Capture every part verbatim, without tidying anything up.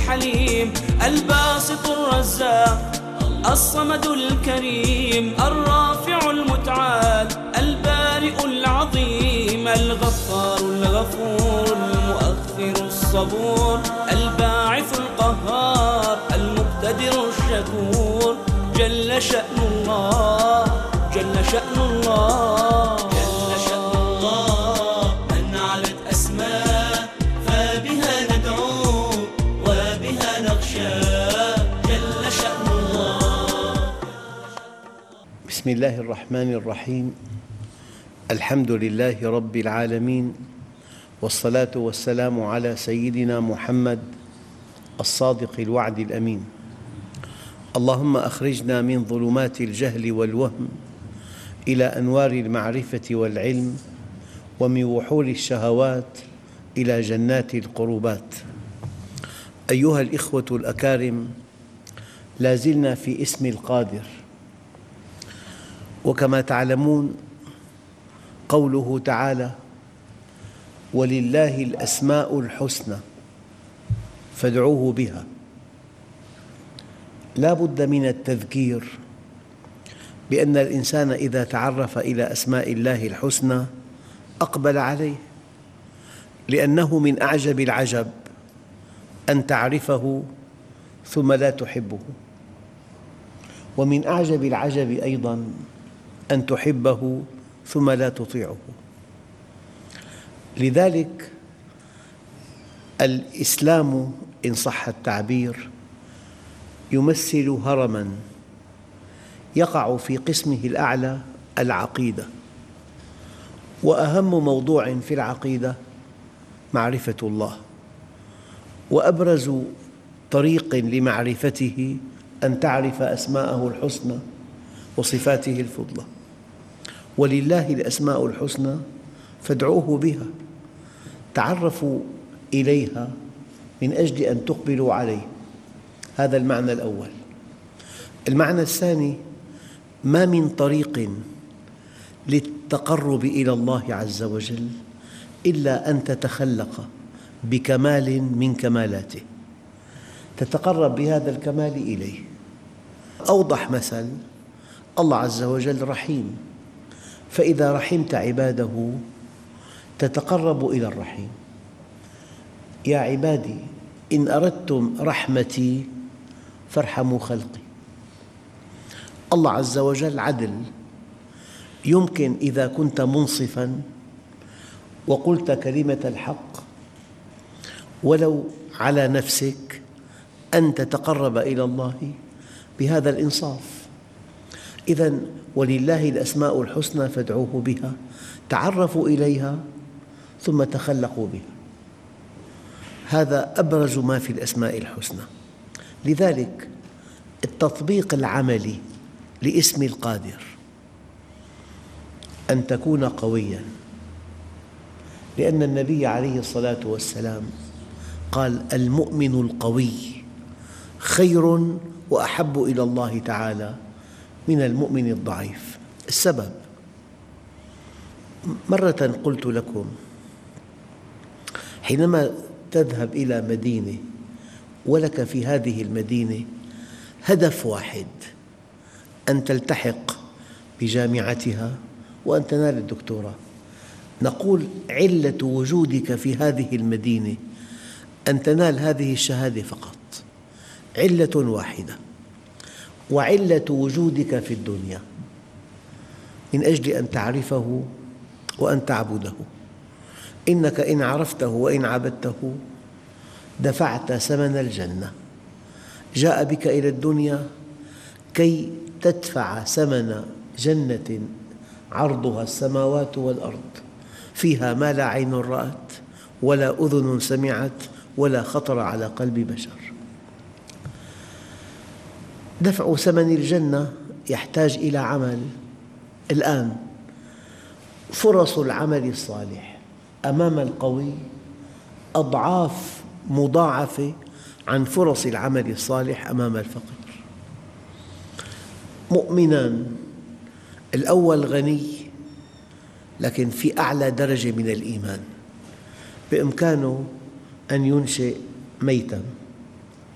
الحليم، الباسط الرزاق الصمد الكريم، الرافع المتعال البارئ العظيم، الغفار الغفور المؤخر الصبور، الباعث القهار المقتدر الشكور. جل شأن الله، جل شأن الله، جل شأن الله، من علت أسماء فبها ندعو وبها نخشى. جل شأن الله. بسم الله الرحمن الرحيم. الحمد لله رب العالمين، والصلاة والسلام على سيدنا محمد الصادق الوعد الأمين. اللهم أخرجنا من ظلمات الجهل والوهم إلى أنوار المعرفة والعلم، ومن وحول الشهوات إلى جنات القربات. أيها الإخوة الأكارم، لا زلنا في اسم القادر، وكما تعلمون قوله تعالى: ولله الأسماء الحسنى فادعوه بها. لا بد من التذكير بأن الإنسان إذا تعرف إلى أسماء الله الحسنى أقبل عليه، لأنه من أعجب العجب أن تعرفه ثم لا تحبه، ومن أعجب العجب أيضاً أن تحبه ثم لا تطيعه. لذلك الإسلام إن صح التعبير يمثل هرماً يقع في قسمه الأعلى العقيدة، وأهم موضوع في العقيدة معرفة الله، وأبرز طريق لمعرفته أن تعرف أسماءه الحسنى وصفاته الفضلى. ولله الأسماء الحسنى فادعوه بها، تعرفوا إليها من أجل أن تقبلوا عليه. هذا المعنى الأول. المعنى الثاني: ما من طريق للتقرب إلى الله عز وجل إلا أن تتخلق بكمال من كمالاته، تتقرب بهذا الكمال إليه. أوضح مثل: الله عز وجل رحيم، فإذا رحمت عباده تتقرب إلى الرحيم. يا عبادي إن أردتم رحمتي فارحموا خلقي. الله عز وجل عدل، يمكن إذا كنت منصفاً وقلت كلمة الحق ولو على نفسك أن تتقرب إلى الله بهذا الإنصاف. إذن ولله الأسماء الحسنى فادعوه بها، تعرفوا إليها ثم تخلقوا بها. هذا أبرز ما في الأسماء الحسنى. لذلك التطبيق العملي لاسم القادر أن تكون قوياً، لأن النبي عليه الصلاة والسلام قال: المؤمن القوي خير وأحب إلى الله تعالى من المؤمن الضعيف. السبب: مرة قلت لكم، حينما تذهب إلى مدينة ولك في هذه المدينة هدف واحد، أن تلتحق بجامعتها وأن تنال الدكتوراه، نقول علة وجودك في هذه المدينة أن تنال هذه الشهادة فقط، علة واحدة. وعلة وجودك في الدنيا من أجل أن تعرفه وأن تعبده. إنك إن عرفته وإن عبدته دفعت ثمن الجنة. جاء بك إلى الدنيا كي تدفع ثمن جنة عرضها السماوات والأرض، فيها ما لا عين رأت ولا أذن سمعت ولا خطر على قلب بشر. دفع ثمن الجنة يحتاج إلى عمل. الآن فرص العمل الصالح أمام القوي أضعاف مضاعفة عن فرص العمل الصالح أمام الفقير. مؤمنان، الأول غني لكن في أعلى درجة من الإيمان، بإمكانه أن ينشئ ميتاً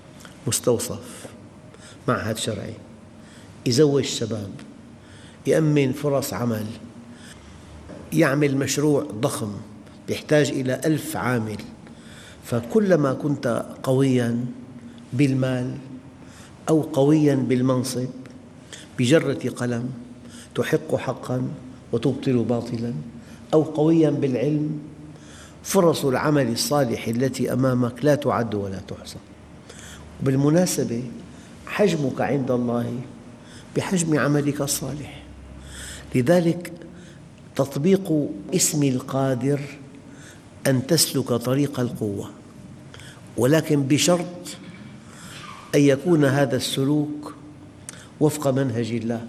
مستوصف، معهد شرعي، يزوج شباب، يأمن فرص عمل، يعمل مشروع ضخم يحتاج إلى ألف عامل. فكلما كنت قوياً بالمال أو قوياً بالمنصب، بجرة قلم تحق حقاً وتبطل باطلاً، أو قوياً بالعلم، فرص العمل الصالح التي أمامك لا تعد ولا تحصى. بالمناسبة حجمك عند الله بحجم عملك الصالح. لذلك تطبيق اسم القادر أن تسلك طريق القوة، ولكن بشرط أن يكون هذا السلوك وفق منهج الله.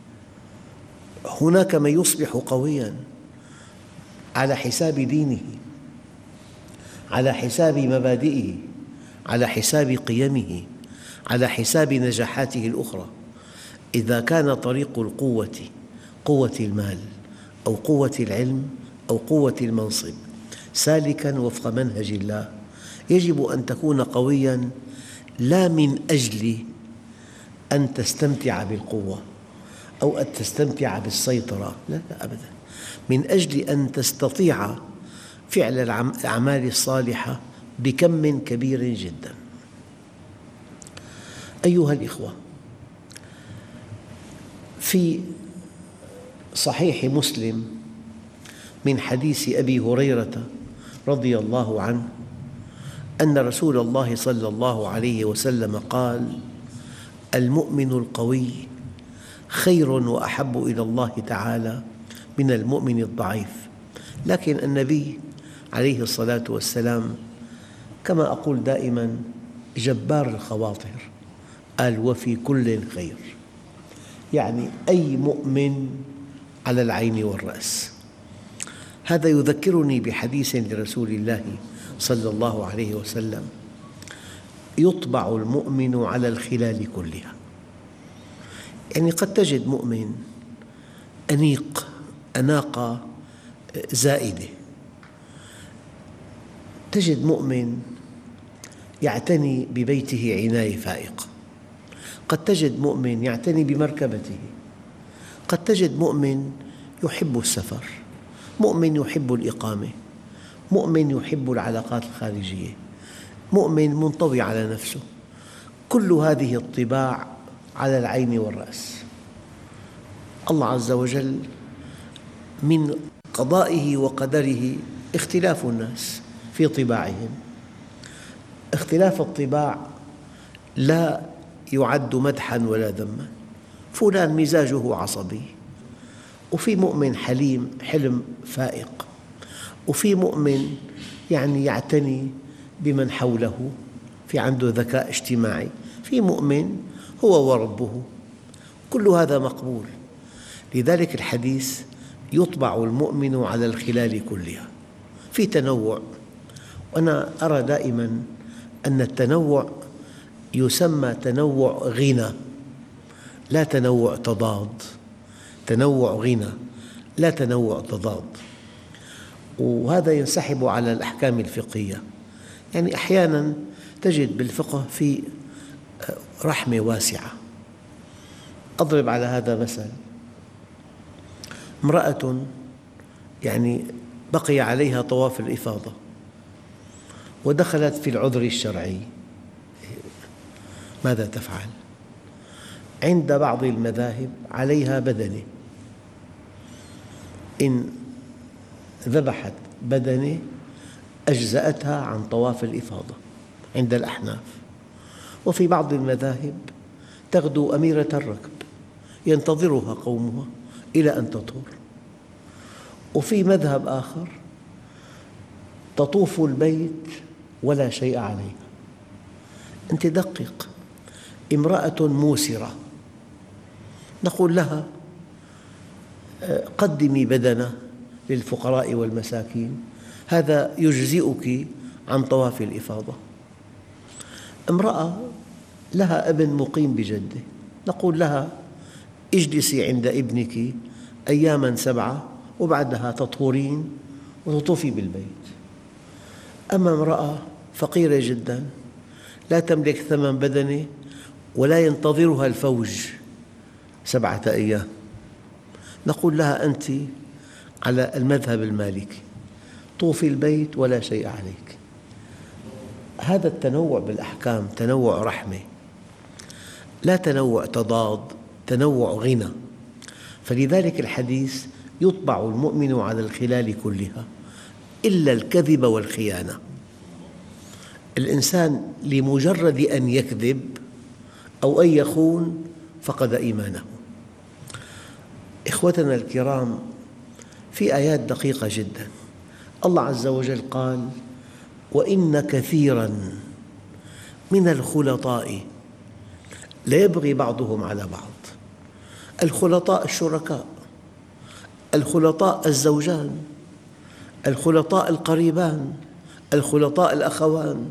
هناك من يصبح قوياً على حساب دينه، على حساب مبادئه، على حساب قيمه، على حساب نجاحاته الأخرى. إذا كان طريق القوة قوة المال أو قوة العلم أو قوة المنصب سالكاً وفق منهج الله، يجب أن تكون قوياً لا من أجل أن تستمتع بالقوة أو أن تستمتع بالسيطرة، لا لا أبداً، من أجل أن تستطيع فعل الأعمال الصالحة بكم كبير جداً. أيها الإخوة، في صحيح مسلم من حديث أبي هريرة رضي الله عنه أن رسول الله صلى الله عليه وسلم قال: المؤمن القوي خير وأحب إلى الله تعالى من المؤمن الضعيف. لكن النبي عليه الصلاة والسلام كما أقول دائماً جبار الخواطر، قال: وفي كل خير، يعني أي مؤمن على العين والرأس. هذا يذكرني بحديث لرسول الله صلى الله عليه وسلم: يطبع المؤمن على الخلال كلها. يعني قد تجد مؤمن أنيق، أناقة زائدة، تجد مؤمن يعتني ببيته عناية فائقة، قد تجد مؤمن يعتني بمركبته، قد تجد مؤمن يحب السفر، مؤمن يحب الإقامة، مؤمن يحب العلاقات الخارجية، مؤمن منطوي على نفسه. كل هذه الطباع على العين والرأس. الله عز وجل من قضائه وقدره اختلاف الناس في طباعهم. اختلاف الطباع لا يعد مدحاً ولا ذماً. فلان مزاجه عصبي، وفي مؤمن حليم حلم فائق، وفي مؤمن يعني يعتني بمن حوله، في عنده ذكاء اجتماعي، في مؤمن هو وربه. كل هذا مقبول. لذلك الحديث: يطبع المؤمن على الخلال كلها. في تنوع، وأنا أرى دائماً أن التنوع يسمى تنوع غنى، لا تنوع تضاد. تنوع غنى لا تنوع تضاد. وهذا ينسحب على الأحكام الفقهية. يعني أحياناً تجد بالفقه في رحمة واسعة. أضرب على هذا مثل: امرأة يعني بقي عليها طواف الإفاضة ودخلت في العذر الشرعي، ماذا تفعل؟ عند بعض المذاهب عليها بدنة، إن ذبحت بدنة أجزأتها عن طواف الإفاضة عند الأحناف. وفي بعض المذاهب تغدو أميرة الركب ينتظرها قومها إلى أن تطهر. وفي مذهب آخر تطوف البيت ولا شيء عليها. أنت دقق، امرأة موسرة نقول لها: قدمي بدنة للفقراء والمساكين، هذا يجزئك عن طواف الإفاضة. امرأة لها ابن مقيم بجدة، نقول لها: اجلسي عند ابنك أياماً سبعة وبعدها تطهرين وتطوفي بالبيت. أما امرأة فقيرة جداً لا تملك ثمن بدنه ولا ينتظرها الفوج سبعة أيام، نقول لها أنت على المذهب المالكي، طوفي البيت ولا شيء عليك. هذا التنوع بالأحكام تنوع رحمة، لا تنوع تضاد، تنوع غنى. فلذلك الحديث يطبع المؤمن على الخلال كلها إلا الكذب والخيانة. الإنسان لمجرد أن يكذب أو أن يخون فقد إيمانه. إخوتنا الكرام، في آيات دقيقة جدا الله عز وجل قال: وإن كثيراً من الخلطاء ليبغي بعضهم على بعض. الخلطاء الشركاء، الخلطاء الزوجان، الخلطاء القريبان، الخلطاء الأخوان.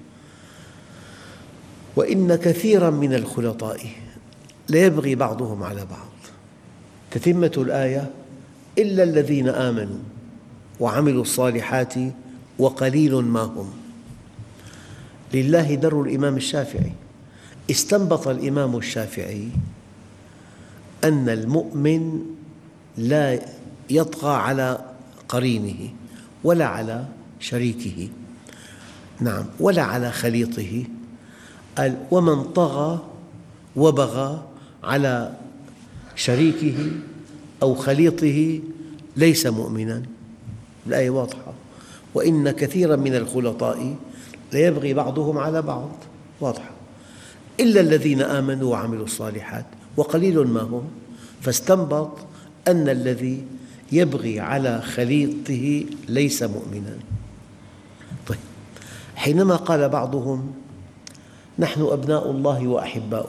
وإن كثيراً من الخلطاء ليبغي بعضهم على بعض. تتمة الآية: إلا الذين آمنوا وعملوا الصالحات وقليل ما هم. لله در الإمام الشافعي. استنبط الإمام الشافعي أن المؤمن لا يطغى على قرينه ولا على شريكه، نعم، ولا على خليطه. قال: ومن طغى وبغى على شريكه أو خليطه ليس مؤمناً. الآية واضحة: وإن كثيراً من الخلطاء ليبغي بعضهم على بعض، واضحة. إلا الذين آمنوا وعملوا الصالحات وقليل ما هم. فاستنبط أن الذي يبغي على خليطه ليس مؤمناً. طيب، حينما قال بعضهم: نحن أبناء الله وأحباؤه،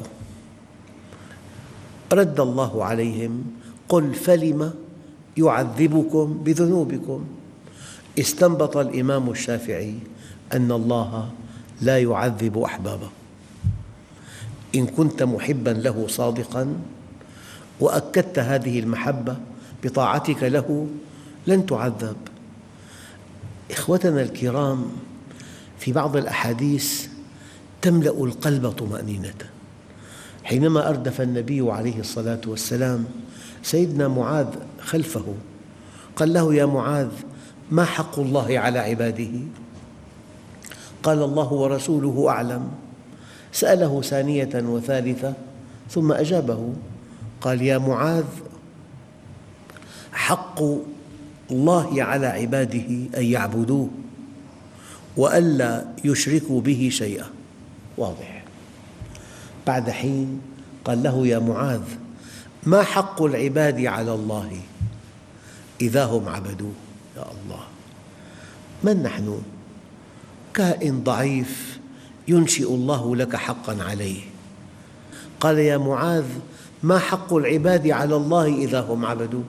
رد الله عليهم: قل فلم يعذبكم بذنوبكم. استنبط الإمام الشافعي أن الله لا يعذب أحبابه. إن كنت محباً له صادقاً وأكدت هذه المحبة بطاعتك له لن تعذب. إخوتنا الكرام، في بعض الأحاديث تملأ القلب طمأنينة. حينما أردف النبي عليه الصلاة والسلام سيدنا معاذ خلفه، قال له: يا معاذ، ما حق الله على عباده؟ قال: الله ورسوله أعلم. سأله ثانية وثالثة ثم أجابه، قال: يا معاذ، حق الله على عباده أن يعبدوه وألا يشركوا به شيئا. واضح. بعد حين قال له: يا معاذ، ما حق العباد على الله إذا هم عبدوه؟ يا الله، من نحن؟ كائن ضعيف ينشئ الله لك حقاً عليه. قال: يا معاذ، ما حق العباد على الله إذا هم عبدوه؟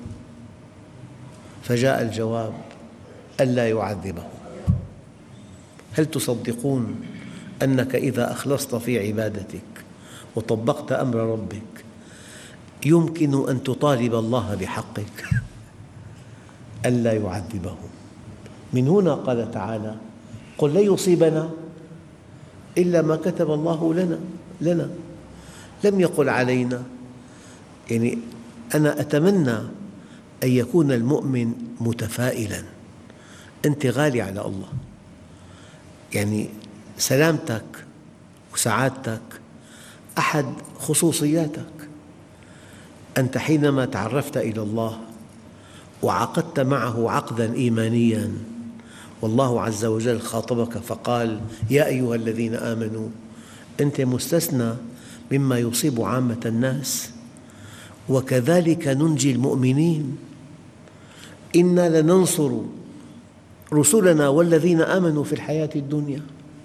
فجاء الجواب: ألا يعذبه. هل تصدقون أنك إذا أخلصت في عبادتك وطبقت أمر ربك يمكن أن تطالب الله بحقك ألا يعذبه؟ من هنا قال تعالى: قل لن يصيبنا إلا ما كتب الله لنا لنا لم يقل علينا. يعني أنا أتمنى أن يكون المؤمن متفائلاً. أنت غالي على الله، يعني سلامتك وسعادتك أحد خصوصياتك. أنت حينما تعرفت إلى الله وعقدت معه عقداً إيمانياً، والله عز وجل خاطبك فقال: يا أيها الذين آمنوا، أنت مستثنى مما يصيب عامة الناس. وكذلك ننجي المؤمنين، إنا لننصر رسلنا والذين آمنوا في الحياة الدنيا.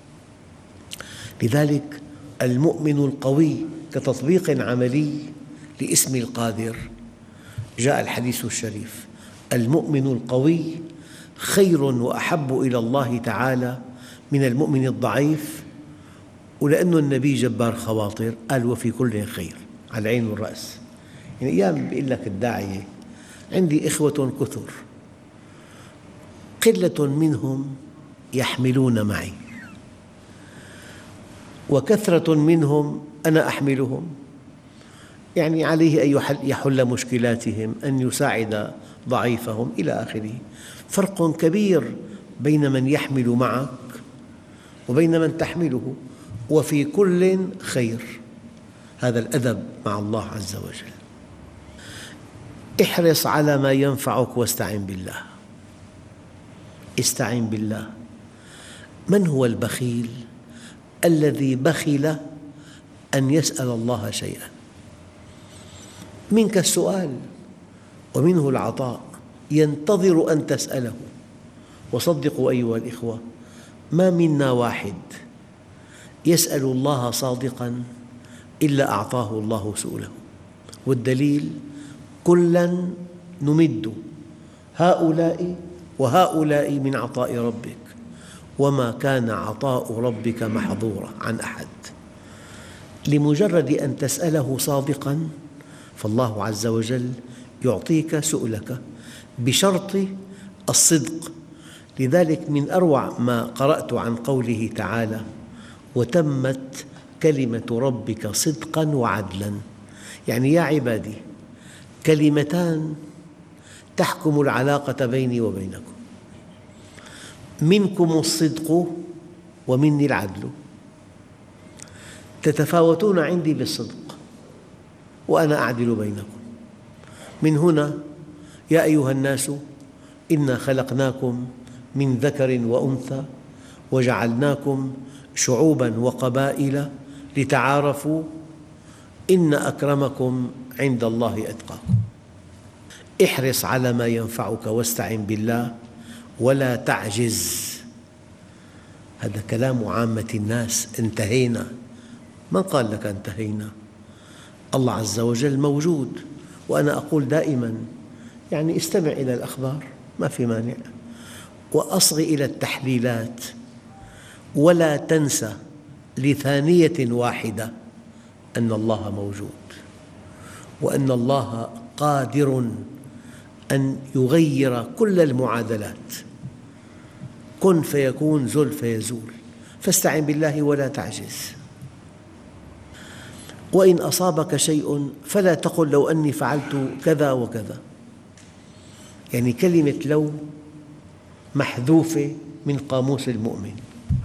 لذلك المؤمن القوي كتطبيق عملي لاسم القادر. جاء الحديث الشريف: المؤمن القوي خير وأحب إلى الله تعالى من المؤمن الضعيف. ولأن النبي جبار خواطر قال: وفي كل خير، على العين والرأس. يعني أيام يقول لك الداعية: عندي إخوة كثر، قلة منهم يحملون معي. وكثرة منهم أنا أحملهم، يعني عليه أن يحل مشكلاتهم، أن يساعد ضعيفهم إلى آخره. فرق كبير بين من يحمل معك وبين من تحمله، وفي كل خير. هذا الأدب مع الله عز وجل. احرص على ما ينفعك واستعن بالله. استعن بالله. من هو البخيل؟ الذي بخل أن يسأل الله شيئا. منك السؤال ومنه العطاء، ينتظر أن تسأله. وصدقوا أيها الإخوة، ما منا واحد يسأل الله صادقاً إلا أعطاه الله سؤله. والدليل: كلاً نمد هؤلاء وهؤلاء من عطاء ربك وما كان عطاء ربك محظورا عن أحد. لمجرد أن تسأله صادقاً فالله عز وجل يعطيك سؤلك بشرط الصدق. لذلك من أروع ما قرأت عن قوله تعالى: وتمت كلمة ربك صدقاً وعدلاً. يعني يا عبادي، كلمتان تحكم العلاقة بيني وبينكم، منكم الصدق ومني العدل. تتفاوتون عندي بالصدق وأنا أعدل بينكم. من هنا يا أيها الناس إنا خلقناكم من ذكر وأنثى وجعلناكم شعوباً وقبائل لتعارفوا إن أكرمكم عند الله أتقاكم. احرص على ما ينفعك واستعن بالله ولا تعجز. هذا كلام عامة الناس. انتهينا. من قال لك انتهينا؟ الله عز وجل موجود. وأنا أقول دائماً يعني استمع إلى الأخبار، ما في مانع، وأصغ إلى التحليلات، ولا تنسى لثانية واحدة أن الله موجود، وأن الله قادر أن يغير كل المعادلات. كن فيكون، زل فيزول. فاستعن بالله ولا تعجز. وإن أصابك شيء فلا تقل لو أني فعلت كذا وكذا. يعني كلمة لو محذوفة من قاموس المؤمن.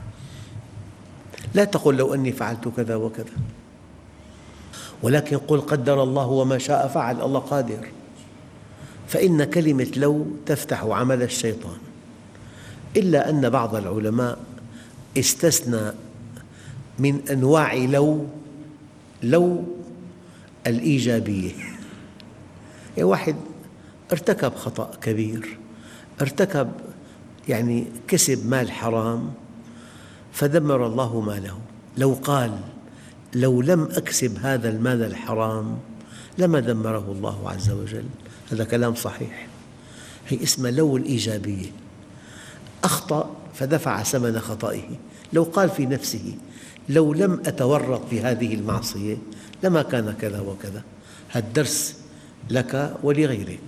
لا تقل لو أني فعلت كذا وكذا، ولكن قل قدر الله وما شاء فعل. الله قادر. فإن كلمة لو تفتح عمل الشيطان. إلا أن بعض العلماء استثنى من أنواع لو لو الإيجابية. يعني واحد ارتكب خطأ كبير، ارتكب يعني كسب مال حرام فدمر الله ماله. لو قال لو لم أكسب هذا المال الحرام لما دمره الله عز وجل، هذا كلام صحيح. هي اسمها لو الإيجابية. أخطأ فدفع ثمن خطئه. لو قال في نفسه لو لم أتورط في هذه المعصية لما كان كذا وكذا. هذا الدرس لك ولغيرك.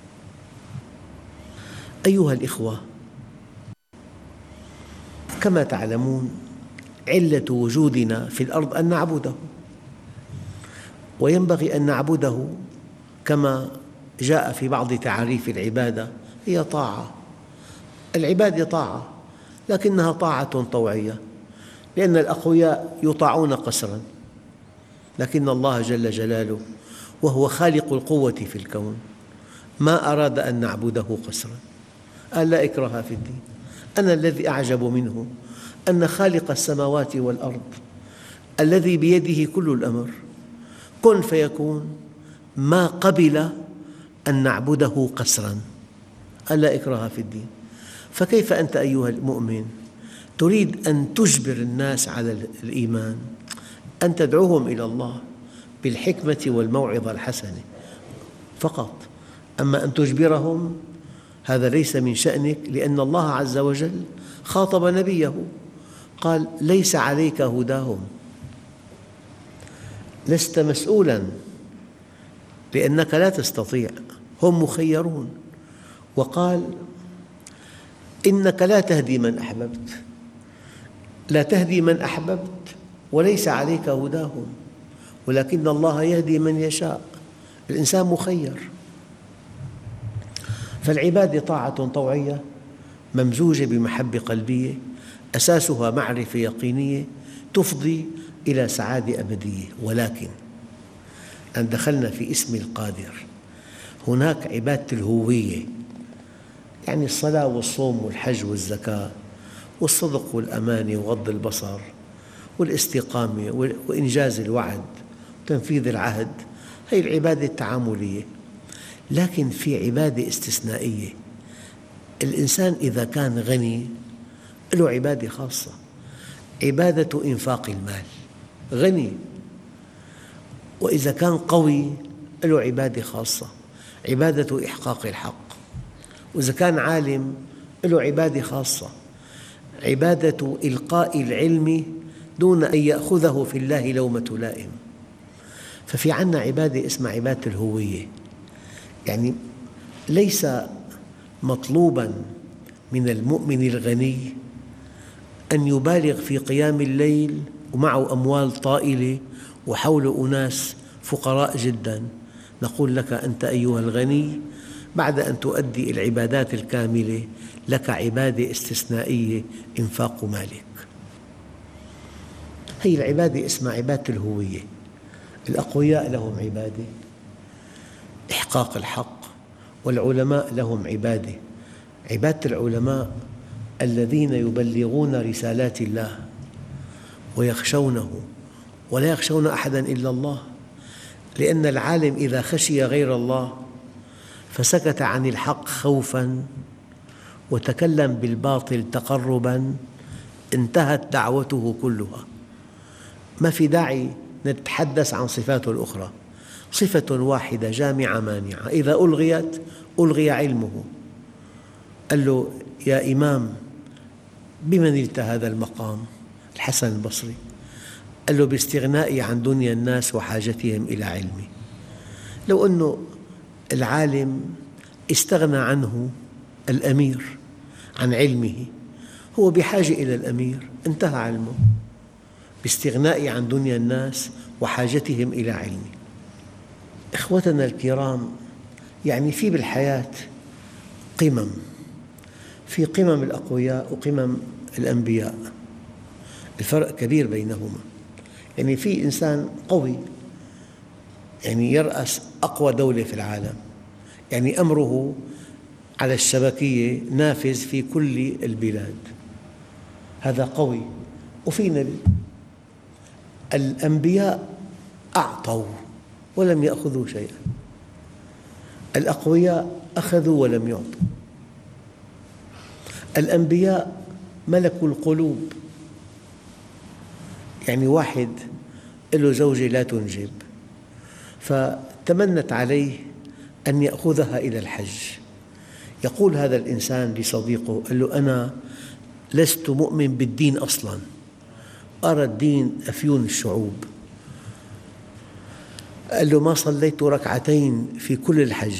أيها الإخوة، كما تعلمون علة وجودنا في الأرض أن نعبده، وينبغي أن نعبده كما جاء في بعض تعاريف العبادة، هي طاعة. العبادة طاعة، لكنها طاعة طوعية، لأن الأقوياء يطاعون قسراً، لكن الله جل جلاله وهو خالق القوة في الكون ما أراد أن نعبده قسراً. قال لا إكراه في الدين. أنا الذي أعجب منه أن خالق السماوات والأرض الذي بيده كل الأمر كن فيكون ما قبل أن نعبده قسراً. قال لا إكراه في الدين. فكيف أنت أيها المؤمن تريد أن تجبر الناس على الإيمان؟ أن تدعوهم إلى الله بالحكمة والموعظة الحسنة فقط. أما أن تجبرهم هذا ليس من شأنك، لأن الله عز وجل خاطب نبيه قال ليس عليك هداهم، لست مسؤولاً لأنك لا تستطيع، هم مخيرون. وقال إنك لا تهدي من أحببت. لا تهدي من أحببت وليس عليك هداهم ولكن الله يهدي من يشاء. الإنسان مخير. فالعبادة طاعة طوعية ممزوجة بمحبة قلبية أساسها معرفة يقينية تفضي إلى سعادة أبدية. ولكن أن دخلنا في اسم القادر، هناك عبادة الهوية، يعني الصلاة والصوم والحج والزكاة والصدق والأمانة وغض البصر والاستقامة وإنجاز الوعد وتنفيذ العهد، هذه العبادة التعاملية. لكن في عبادة استثنائية، الإنسان إذا كان غني له عبادة خاصة، عبادة إنفاق المال، غني. وإذا كان قوي له عبادة خاصة، عبادة إحقاق الحق. وإذا كان عالم له عبادة خاصة، عبادة إلقاء العلم دون أن يأخذه في الله لومة لائم. ففي عنا عبادة اسمها عبادة الهوية، يعني ليس مطلوباً من المؤمن الغني أن يبالغ في قيام الليل ومعه أموال طائلة وحوله أناس فقراء جداً. نقول لك أنت أيها الغني بعد أن تؤدي العبادات الكاملة لك عبادة استثنائية، إنفاق مالك. هذه العبادة اسمها عبادة الهوية. الأقوياء لهم عبادة إحقاق الحق، والعلماء لهم عبادة، عبادة العلماء الذين يبلغون رسالات الله ويخشونه ولا يخشون أحداً إلا الله. لأن العالم إذا خشي غير الله فسكت عن الحق خوفاً وتكلم بالباطل تقرباً انتهت دعوته كلها. ما في داعي نتحدث عن صفاته الأخرى، صفة واحدة جامعة مانعة، إذا ألغيت ألغي علمه. قال له يا إمام بمن نلت هذا المقام؟ الحسن البصري. قال له باستغنائي عن دنيا الناس وحاجتهم إلى علمي. لو أنه العالم استغنى عنه الأمير عن علمه، هو بحاجة إلى الأمير، انتهى علمه. باستغنائي عن دنيا الناس وحاجتهم إلى علمي. إخوتنا الكرام، يعني في بالحياة قمم، في قمم الأقوياء وقمم الأنبياء، الفرق كبير بينهما. يعني في إنسان قوي، يعني يرأس أقوى دولة في العالم، يعني أمره على الشبكية نافذ في كل البلاد، هذا قوي. وفي نبي. الأنبياء أعطوا ولم يأخذوا شيئا، الأقوياء أخذوا ولم يعطوا. الأنبياء ملكوا القلوب، يعني واحد له زوجة لا تنجب فتمنت عليه أن يأخذها إلى الحج. يقول هذا الإنسان لصديقه، قال له أنا لست مؤمن بالدين أصلاً، أرى الدين أفيون الشعوب. قال له ما صليت ركعتين في كل الحج.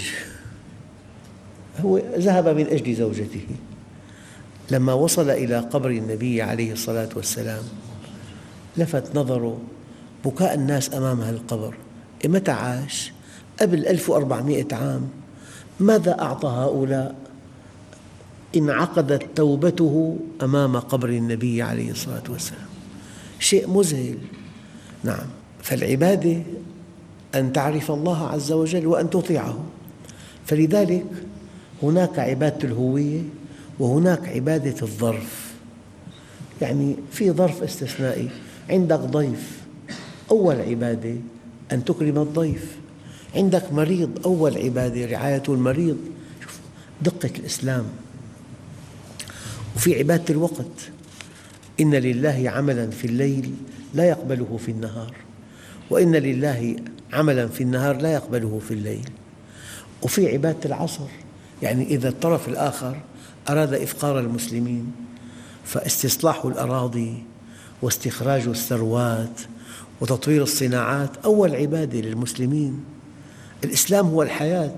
هو ذهب من أجل زوجته. لما وصل إلى قبر النبي عليه الصلاة والسلام لفت نظره بكاء الناس أمام هذا القبر. متى عاش؟ قبل ألف وأربعمائة عام. ماذا أعطى هؤلاء؟ انعقدت توبته أمام قبر النبي عليه الصلاة والسلام، شيء مذهل. نعم، فالعبادة أن تعرف الله عز وجل وأن تطيعه. فلذلك هناك عبادة الهوية وهناك عبادة الظرف. يعني في ظرف استثنائي، عندك ضيف، أول عبادة أن تكرم الضيف. عندك مريض، أول عبادة رعاية المريض. شوف دقة الإسلام. وفي عبادة الوقت، إن لله عملاً في الليل لا يقبله في النهار، وإن لله عملاً في النهار لا يقبله في الليل. وفي عبادة العصر، يعني إذا الطرف الآخر أراد إفقار المسلمين فاستصلاح الأراضي واستخراج الثروات وتطوير الصناعات أول عبادة للمسلمين. الإسلام هو الحياة.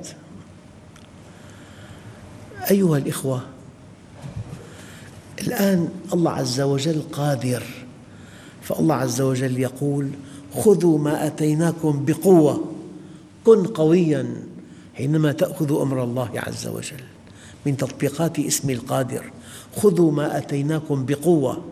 أيها الإخوة، الآن الله عز وجل قادر فالله عز وجل يقول: خذوا ما آتيناكم بقوة، كن قوياً حينما تأخذ أمر الله عز وجل. من تطبيقات اسم القادر: خذوا ما آتيناكم بقوة.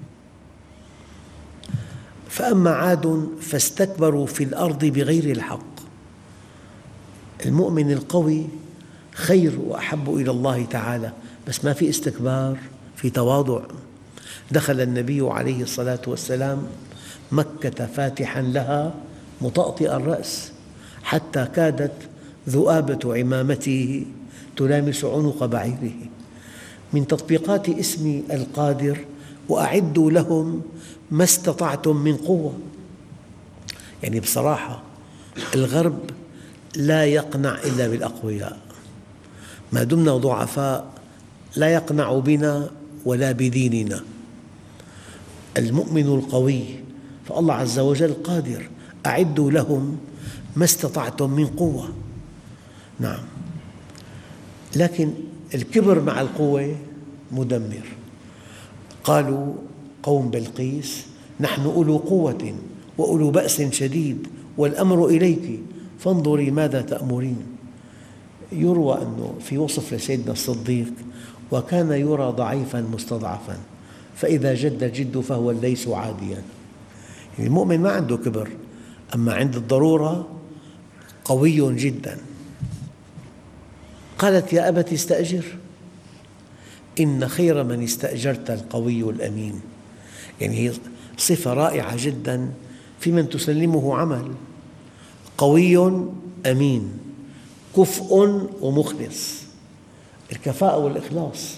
فأما عاد فاستكبروا في الأرض بغير الحق. المؤمن القوي خير وأحب إلى الله تعالى، بس ما في استكبار، في تواضع. دخل النبي عليه الصلاة والسلام مكة فاتحاً لها مطأطئ الرأس، حتى كادت ذؤابة عمامته تلامس عنق بعيره. من تطبيقات اسم القادر: وأعدوا لهم ما استطعتم من قوة. يعني بصراحة الغرب لا يقنع إلا بالأقوياء، ما دمنا ضعفاء لا يقنع بنا ولا بديننا. المؤمن القوي، فالله عز وجل قادر: أعدوا لهم ما استطعتم من قوة. نعم، لكن الكبر مع القوة مدمر. قالوا قوم بلقيس: نحن أولو قوة وأولو بأس شديد والأمر إليك فانظري ماذا تأمرين. يروى أنه في وصف لسيدنا الصديق: وكان يرى ضعيفاً مستضعفاً فإذا جد الجد فهو الليث عادياً. يعني المؤمن ما عنده كبر، أما عند الضرورة قوي جداً. قالت: يا أبت استأجر، إن خير من استأجرت القوي الأمين. يعني هي صفة رائعة جداً في من تسلمه عمل: قوي أمين، كفء ومخلص. الكفاءة والإخلاص.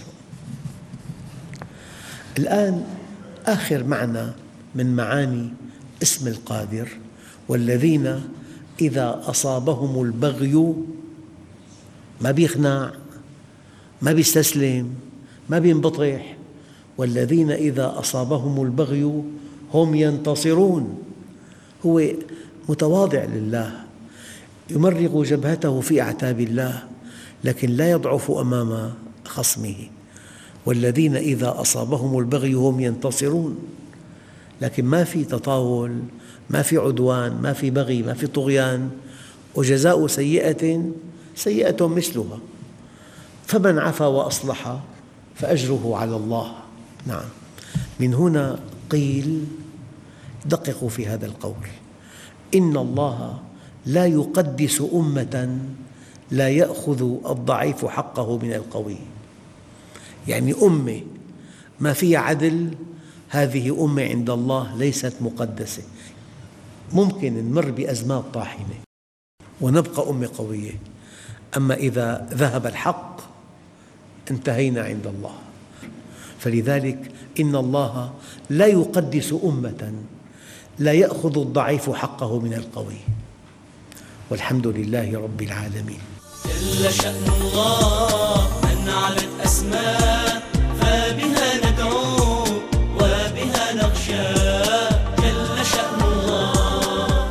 الآن آخر معنى من معاني اسم القادر: والذين إذا أصابهم البغي، ما بيخنع، ما بيستسلم، ما بينبطح. والذين إذا أصابهم البغي هم ينتصرون. هو متواضع لله، يمرغ جبهته في أعتاب الله، لكن لا يضعف أمام خصمه. والذين إذا أصابهم البغي هم ينتصرون، لكن ما في تطاول، ما في عدوان، ما في بغي، ما في طغيان. وجزاء سيئة سيئة مثلها، فمن عفا وأصلح فأجره على الله. نعم، من هنا قيل: دققوا في هذا القول، إن الله لا يقدس أمة لا يأخذ الضعيف حقه من القوي. يعني أمة ما فيها عدل، هذه أمة عند الله ليست مقدسة. ممكن نمر بأزمات طاحنة ونبقى أمة قوية، أما إذا ذهب الحق انتهينا عند الله. فلذلك إن الله لا يقدس أمة لا يأخذ الضعيف حقه من القوي. والحمد لله رب العالمين. جل شأن الله من علت أسماء، فبها ندعو وبها نخشى. جل شأن الله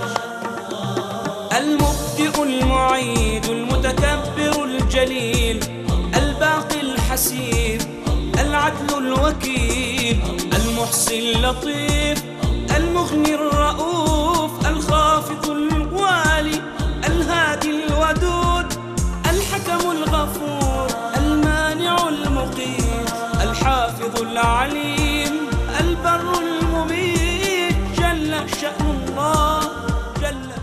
المبدئ المعيد المتكبر الجليل الباقي الحسيب العدل الوكيل المحصي اللطيف المغني الرؤوف الخافض الوالي الهادي الودود الحكم الغفور المانع المقيت الحافظ العليم البر المميت. جل شأن الله جل